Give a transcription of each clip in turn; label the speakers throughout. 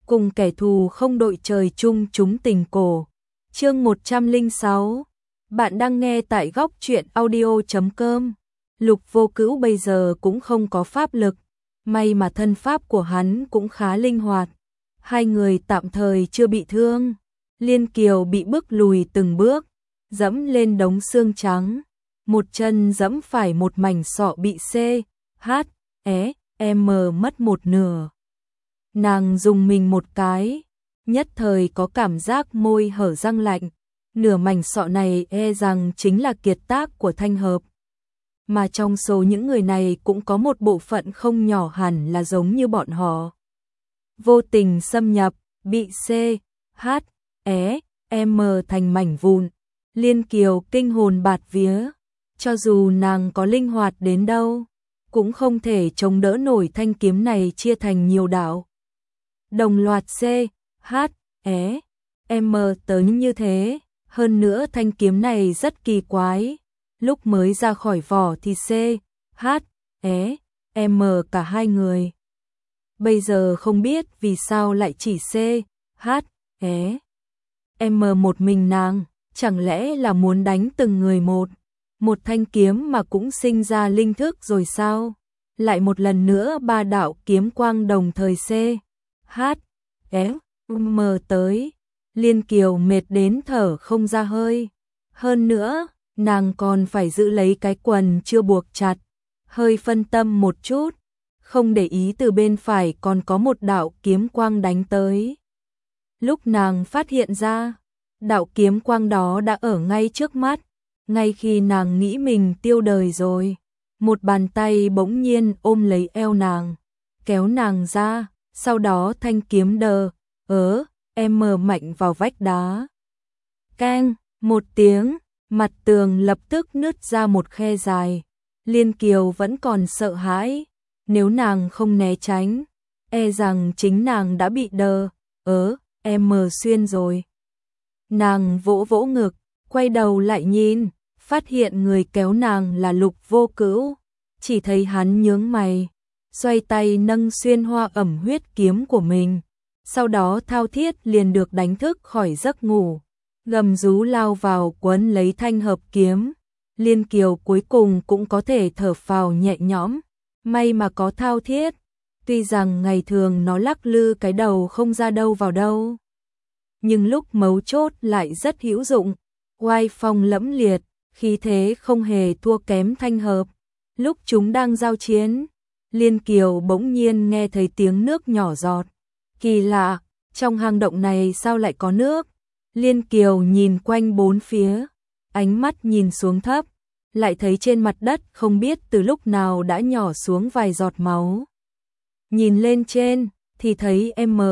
Speaker 1: cùng kẻ thù không đội trời chung chúng tình cổ. Chương 106. Bạn đang nghe tại góc truyện audio.com. Lục Vô Cữu bây giờ cũng không có pháp lực, may mà thân pháp của hắn cũng khá linh hoạt. Hai người tạm thời chưa bị thương. Liên Kiều bị bức lùi từng bước, dẫm lên đống xương trắng, một chân dẫm phải một mảnh sọ bị M mất một nửa. Nàng dùng mình một cái, nhất thời có cảm giác môi hở răng lạnh, nửa mảnh sọ này rằng chính là kiệt tác của Thanh Hợp. Mà trong số những người này cũng có một bộ phận không nhỏ hẳn là giống như bọn họ. Vô tình xâm nhập, bị M thành mảnh vụn. Liên Kiều kinh hồn bạt vía, cho dù nàng có linh hoạt đến đâu, cũng không thể chống đỡ nổi thanh kiếm này chia thành nhiều đạo. Đồng loạt M tới như thế, hơn nữa thanh kiếm này rất kỳ quái, lúc mới ra khỏi vỏ thì M cả hai người. Bây giờ không biết vì sao lại chỉ M một mình nàng, chẳng lẽ là muốn đánh từng người một thanh kiếm mà cũng sinh ra linh thức rồi sao? Lại một lần nữa ba đạo kiếm quang đồng thời M tới. Liên Kiều mệt đến thở không ra hơi. Hơn nữa, nàng còn phải giữ lấy cái quần chưa buộc chặt, hơi phân tâm một chút, không để ý từ bên phải còn có một đạo kiếm quang đánh tới. Lúc nàng phát hiện ra, đạo kiếm quang đó đã ở ngay trước mắt, ngay khi nàng nghĩ mình tiêu đời rồi, một bàn tay bỗng nhiên ôm lấy eo nàng, kéo nàng ra, sau đó thanh kiếm M mạnh vào vách đá. Keng, một tiếng, mặt tường lập tức nứt ra một khe dài. Liên Kiều vẫn còn sợ hãi, nếu nàng không né tránh, rằng chính nàng đã bị M xuyên rồi. Nàng vỗ vỗ ngực, quay đầu lại nhìn, phát hiện người kéo nàng là Lục Vô Cữu, chỉ thấy hắn nhướng mày, xoay tay nâng xuyên hoa ẩm huyết kiếm của mình, sau đó thao thiết liền được đánh thức khỏi giấc ngủ, gầm rú lao vào quấn lấy Thanh Hợp kiếm. Liên Kiều cuối cùng cũng có thể thở phào nhẹ nhõm, may mà có thao thiết, tuy rằng ngày thường nó lắc lư cái đầu không ra đâu vào đâu, nhưng lúc mấu chốt lại rất hữu dụng, oai phong lẫm liệt, khí thế không hề thua kém Thanh Hợp. Lúc chúng đang giao chiến, Liên Kiều bỗng nhiên nghe thấy tiếng nước nhỏ giọt. Kỳ lạ, trong hang động này sao lại có nước? Liên Kiều nhìn quanh bốn phía, ánh mắt nhìn xuống thấp, lại thấy trên mặt đất không biết từ lúc nào đã nhỏ xuống vài giọt máu. Nhìn lên trên thì thấy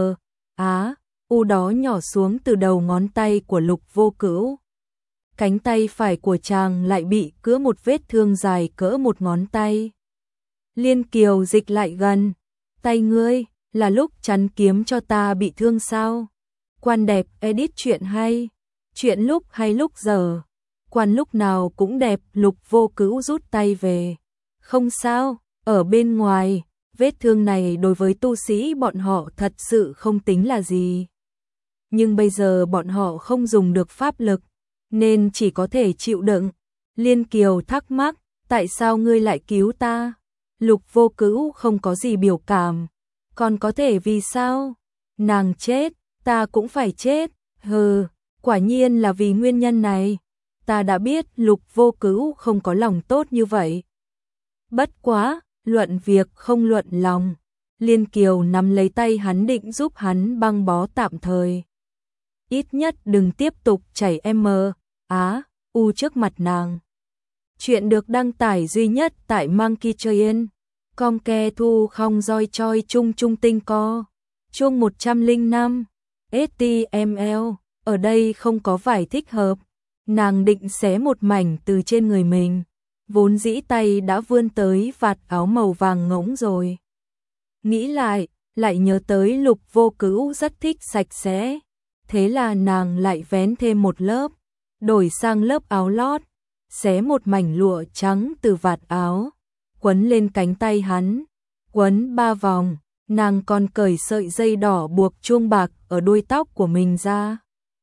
Speaker 1: U đó nhỏ xuống từ đầu ngón tay của Lục Vô Cữu. Cánh tay phải của chàng lại bị cứa một vết thương dài cỡ một ngón tay. Liên Kiều dịch lại gần, tay ngươi, là lúc chắn kiếm cho ta bị thương sao? Quan đẹp edit chuyện hay, chuyện lúc hay lúc giờ, quan lúc nào cũng đẹp. Lục Vô Cữu rút tay về. Không sao, ở bên ngoài, vết thương này đối với tu sĩ bọn họ thật sự không tính là gì. Nhưng bây giờ bọn họ không dùng được pháp lực, nên chỉ có thể chịu đựng. Liên Kiều thắc mắc, tại sao ngươi lại cứu ta? Lục Vô Cữu không có gì biểu cảm, còn có thể vì sao? Nàng chết, ta cũng phải chết. Quả nhiên là vì nguyên nhân này. Ta đã biết Lục Vô Cữu không có lòng tốt như vậy. Bất quá, luận việc không luận lòng. Liên Kiều nắm lấy tay hắn định giúp hắn băng bó tạm thời. Ít nhất đừng tiếp tục chảy U trước mặt nàng. Chuyện được đăng tải duy nhất tại Monkey Train. Com ke thu không roi choi chung chung tinh co. Chuông 105. HTML. Ở đây không có vải thích hợp. Nàng định xé một mảnh từ trên người mình, vốn dĩ tay đã vươn tới vạt áo màu vàng ngỗng rồi. Nghĩ lại nhớ tới Lục Vô Cữu rất thích sạch sẽ, thế là nàng lại vén thêm một lớp, đổi sang lớp áo lót, xé một mảnh lụa trắng từ vạt áo, quấn lên cánh tay hắn, quấn 3 vòng, nàng còn cởi sợi dây đỏ buộc chuông bạc ở đuôi tóc của mình ra,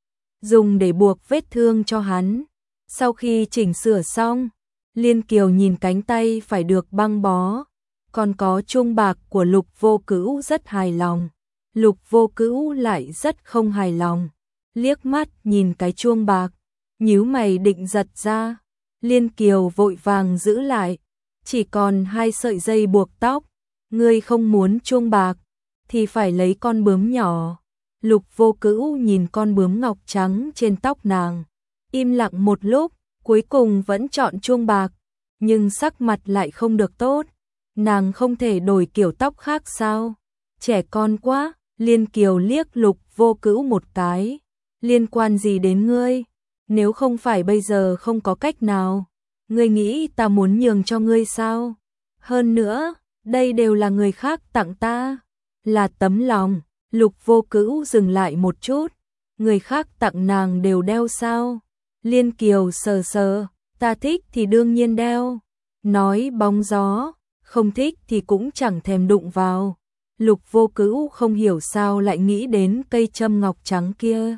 Speaker 1: dùng để buộc vết thương cho hắn. Sau khi chỉnh sửa xong, Liên Kiều nhìn cánh tay phải được băng bó, còn có chuông bạc của Lục Vô Cữu rất hài lòng. Lục Vô Cữu lại rất không hài lòng, liếc mắt nhìn cái chuông bạc, nhíu mày định giật ra. Liên Kiều vội vàng giữ lại, chỉ còn 2 sợi dây buộc tóc, ngươi không muốn chuông bạc thì phải lấy con bướm nhỏ. Lục Vô Cữu nhìn con bướm ngọc trắng trên tóc nàng, im lặng một lúc, cuối cùng vẫn chọn chuông bạc, nhưng sắc mặt lại không được tốt. Nàng không thể đổi kiểu tóc khác sao? Trẻ con quá. Liên Kiều liếc Lục Vô Cữu một cái, liên quan gì đến ngươi? Nếu không phải bây giờ không có cách nào, ngươi nghĩ ta muốn nhường cho ngươi sao? Hơn nữa, đây đều là người khác tặng ta, là tấm lòng. Lục Vô Cữu dừng lại một chút, người khác tặng nàng đều đeo sao? Liên Kiều sờ sờ, ta thích thì đương nhiên đeo, nói bóng gió, không thích thì cũng chẳng thèm đụng vào. Lục Vô Cữu không hiểu sao lại nghĩ đến cây châm ngọc trắng kia,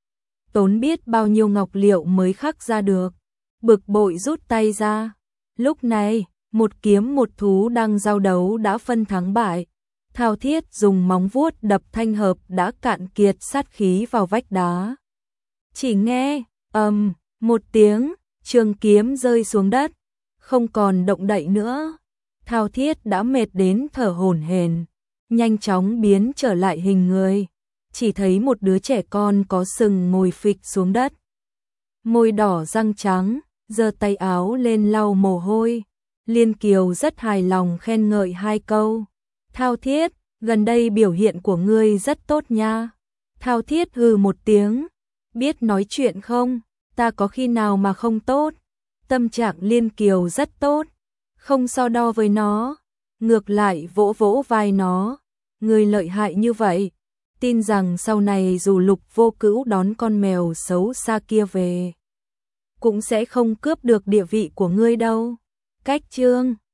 Speaker 1: tốn biết bao nhiêu ngọc liệu mới khắc ra được, bực bội rút tay ra. Lúc này, một kiếm một thú đang giao đấu đã phân thắng bại. Thao Thiết dùng móng vuốt đập thanh hợp đã cạn kiệt sát khí vào vách đá. Chỉ nghe một tiếng, trường kiếm rơi xuống đất, không còn động đậy nữa. Thao Thiết đã mệt đến thở hổn hển, nhanh chóng biến trở lại hình người, chỉ thấy một đứa trẻ con có sừng ngồi phịch xuống đất, môi đỏ răng trắng, giơ tay áo lên lau mồ hôi. Liên Kiều rất hài lòng khen ngợi 2 câu. Thao Thiết, gần đây biểu hiện của ngươi rất tốt nha. Thao Thiết hừ một tiếng, biết nói chuyện không? Ta có khi nào mà không tốt? Tâm trạng Liên Kiều rất tốt, không so đo với nó, ngược lại vỗ vỗ vai nó. Ngươi lợi hại như vậy, tin rằng sau này dù Lục Vô Cữu đón con mèo xấu xa kia về, cũng sẽ không cướp được địa vị của ngươi đâu. Cách chương